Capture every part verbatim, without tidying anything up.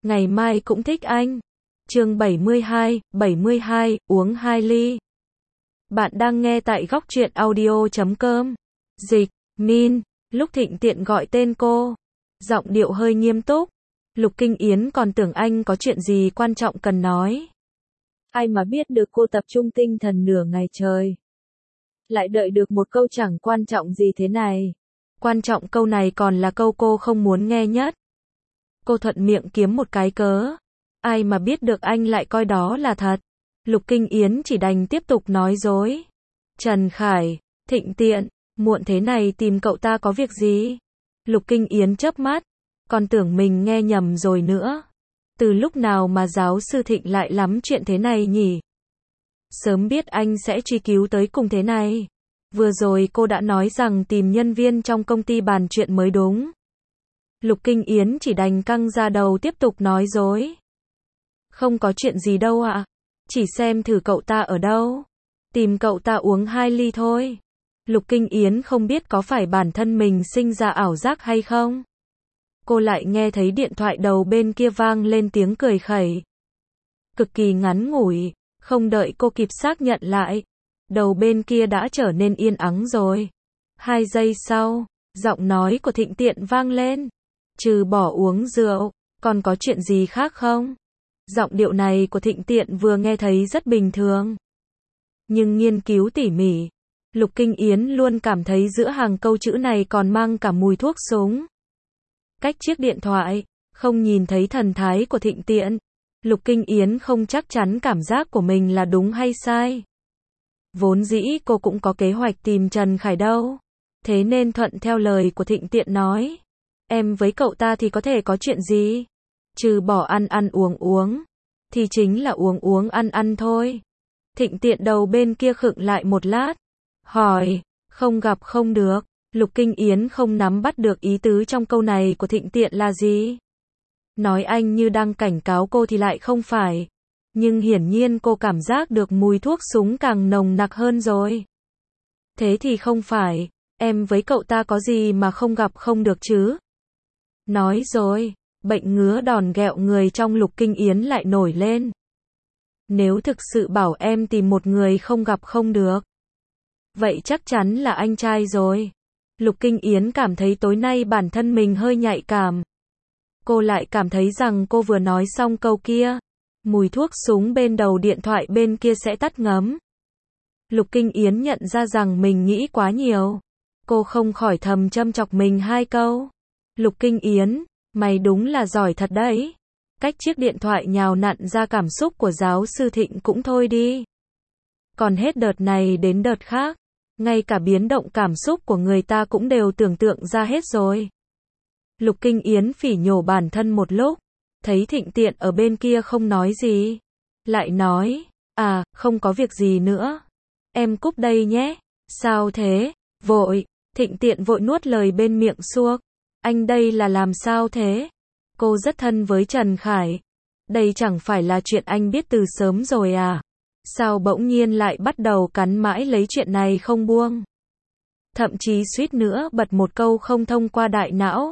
ngày mai cũng thích anh. Chương bảy mươi hai, bảy mươi hai, uống hai ly. Bạn đang nghe tại góc truyện audio chấm com. Dịch, Min, lúc Thịnh Tiện gọi tên cô, giọng điệu hơi nghiêm túc. Lục Kinh Yến còn tưởng anh có chuyện gì quan trọng cần nói. Ai mà biết được cô tập trung tinh thần nửa ngày trời, lại đợi được một câu chẳng quan trọng gì thế này. Quan trọng câu này còn là câu cô không muốn nghe nhất. Cô thuận miệng kiếm một cái cớ. Ai mà biết được anh lại coi đó là thật. Lục Kinh Yến chỉ đành tiếp tục nói dối. Trần Khải, Thịnh Tiện, muộn thế này tìm cậu ta có việc gì? Lục Kinh Yến chớp mắt, còn tưởng mình nghe nhầm rồi nữa. Từ lúc nào mà giáo sư Thịnh lại lắm chuyện thế này nhỉ? Sớm biết anh sẽ truy cứu tới cùng thế này. Vừa rồi cô đã nói rằng tìm nhân viên trong công ty bàn chuyện mới đúng. Lục Kinh Yến chỉ đành căng ra đầu tiếp tục nói dối. Không có chuyện gì đâu ạ. Chỉ xem thử cậu ta ở đâu. Tìm cậu ta uống hai ly thôi. Lục Kinh Yến không biết có phải bản thân mình sinh ra ảo giác hay không. Cô lại nghe thấy điện thoại đầu bên kia vang lên tiếng cười khẩy. Cực kỳ ngắn ngủi, không đợi cô kịp xác nhận lại. Đầu bên kia đã trở nên yên ắng rồi. Hai giây sau, giọng nói của Thịnh Tiện vang lên. Trừ bỏ uống rượu, còn có chuyện gì khác không? Giọng điệu này của Thịnh Tiện vừa nghe thấy rất bình thường. Nhưng nghiên cứu tỉ mỉ, Lục Kinh Yến luôn cảm thấy giữa hàng câu chữ này còn mang cả mùi thuốc súng. Cách chiếc điện thoại, không nhìn thấy thần thái của Thịnh Tiện. Lục Kinh Yến không chắc chắn cảm giác của mình là đúng hay sai. Vốn dĩ cô cũng có kế hoạch tìm Trần Khải đâu. Thế nên thuận theo lời của Thịnh Tiện nói. Em với cậu ta thì có thể có chuyện gì? Trừ bỏ ăn ăn uống uống. Thì chính là uống uống ăn ăn thôi. Thịnh Tiện đầu bên kia khựng lại một lát. Hỏi, không gặp không được. Lục Kinh Yến không nắm bắt được ý tứ trong câu này của Thịnh Tiện là gì. Nói anh như đang cảnh cáo cô thì lại không phải. Nhưng hiển nhiên cô cảm giác được mùi thuốc súng càng nồng nặc hơn rồi. Thế thì không phải, em với cậu ta có gì mà không gặp không được chứ? Nói rồi, bệnh ngứa đòn ghẹo người trong Lục Kinh Yến lại nổi lên. Nếu thực sự bảo em tìm một người không gặp không được, vậy chắc chắn là anh trai rồi. Lục Kinh Yến cảm thấy tối nay bản thân mình hơi nhạy cảm. Cô lại cảm thấy rằng cô vừa nói xong câu kia, mùi thuốc súng bên đầu điện thoại bên kia sẽ tắt ngấm. Lục Kinh Yến nhận ra rằng mình nghĩ quá nhiều. Cô không khỏi thầm châm chọc mình hai câu. Lục Kinh Yến, mày đúng là giỏi thật đấy. Cách chiếc điện thoại nhào nặn ra cảm xúc của giáo sư Thịnh cũng thôi đi. Còn hết đợt này đến đợt khác, ngay cả biến động cảm xúc của người ta cũng đều tưởng tượng ra hết rồi. Lục Kinh Yến phỉ nhổ bản thân một lúc, thấy Thịnh Tiện ở bên kia không nói gì. Lại nói, à, không có việc gì nữa. Em cúp đây nhé. Sao thế? Vội. Thịnh Tiện vội nuốt lời bên miệng suộc. Anh đây là làm sao thế? Cô rất thân với Trần Khải. Đây chẳng phải là chuyện anh biết từ sớm rồi à? Sao bỗng nhiên lại bắt đầu cắn mãi lấy chuyện này không buông? Thậm chí suýt nữa bật một câu không thông qua đại não.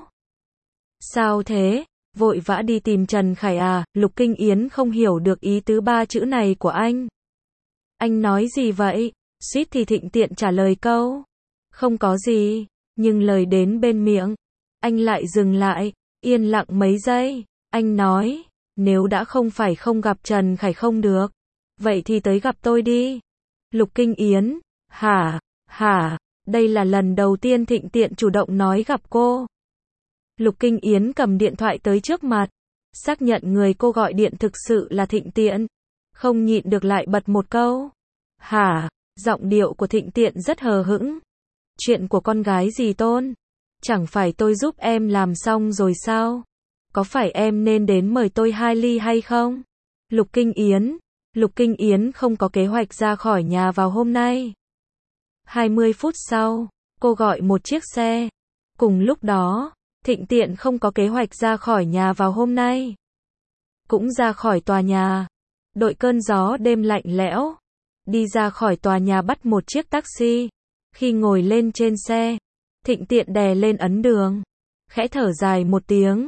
Sao thế? Vội vã đi tìm Trần Khải à? Lục Kinh Yến không hiểu được ý tứ ba chữ này của anh. Anh nói gì vậy? Suýt thì Thịnh Tiện trả lời câu. Không có gì. Nhưng lời đến bên miệng, anh lại dừng lại, yên lặng mấy giây. Anh nói, nếu đã không phải không gặp Trần Khải không được, vậy thì tới gặp tôi đi. Lục Kinh Yến, hả, hả, đây là lần đầu tiên Thịnh Tiện chủ động nói gặp cô. Lục Kinh Yến cầm điện thoại tới trước mặt, xác nhận người cô gọi điện thực sự là Thịnh Tiện. Không nhịn được lại bật một câu. Hả, giọng điệu của Thịnh Tiện rất hờ hững. Chuyện của con gái gì Tôn? Chẳng phải tôi giúp em làm xong rồi sao? Có phải em nên đến mời tôi hai ly hay không? Lục Kinh Yến, Lục Kinh Yến không có kế hoạch ra khỏi nhà vào hôm nay. hai mươi phút sau, cô gọi một chiếc xe. Cùng lúc đó, Thịnh Tiện không có kế hoạch ra khỏi nhà vào hôm nay. Cũng ra khỏi tòa nhà. Đội cơn gió đêm lạnh lẽo. Đi ra khỏi tòa nhà bắt một chiếc taxi. Khi ngồi lên trên xe, Thịnh Tiện đè lên ấn đường. Khẽ thở dài một tiếng.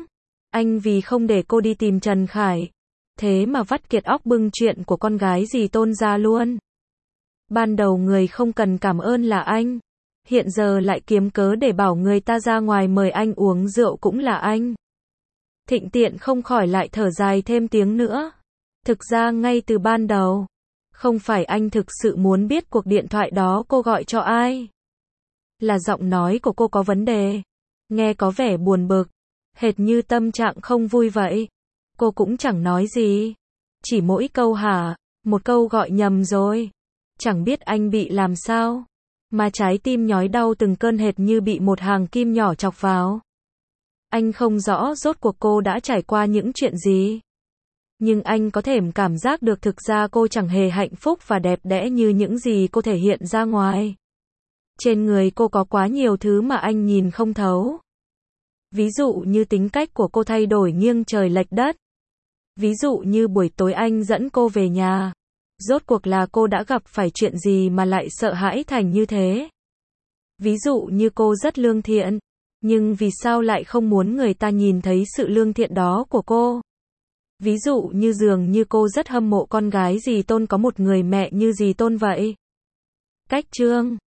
Anh vì không để cô đi tìm Trần Khải, thế mà vắt kiệt óc bưng chuyện của con gái dì Tôn ra luôn. Ban đầu người không cần cảm ơn là anh, hiện giờ lại kiếm cớ để bảo người ta ra ngoài mời anh uống rượu cũng là anh. Thịnh Tiện không khỏi lại thở dài thêm tiếng nữa. Thực ra ngay từ ban đầu, không phải anh thực sự muốn biết cuộc điện thoại đó cô gọi cho ai. Là giọng nói của cô có vấn đề. Nghe có vẻ buồn bực, hệt như tâm trạng không vui vậy. Cô cũng chẳng nói gì. Chỉ mỗi câu hả, một câu gọi nhầm rồi. Chẳng biết anh bị làm sao, mà trái tim nhói đau từng cơn hệt như bị một hàng kim nhỏ chọc vào. Anh không rõ rốt cuộc cô đã trải qua những chuyện gì. Nhưng anh có thể cảm giác được thực ra cô chẳng hề hạnh phúc và đẹp đẽ như những gì cô thể hiện ra ngoài. Trên người cô có quá nhiều thứ mà anh nhìn không thấu. Ví dụ như tính cách của cô thay đổi nghiêng trời lệch đất. Ví dụ như buổi tối anh dẫn cô về nhà. Rốt cuộc là cô đã gặp phải chuyện gì mà lại sợ hãi thành như thế. Ví dụ như cô rất lương thiện, nhưng vì sao lại không muốn người ta nhìn thấy sự lương thiện đó của cô. Ví dụ như dường như cô rất hâm mộ con gái dì Tôn có một người mẹ như dì Tôn vậy. Cách chương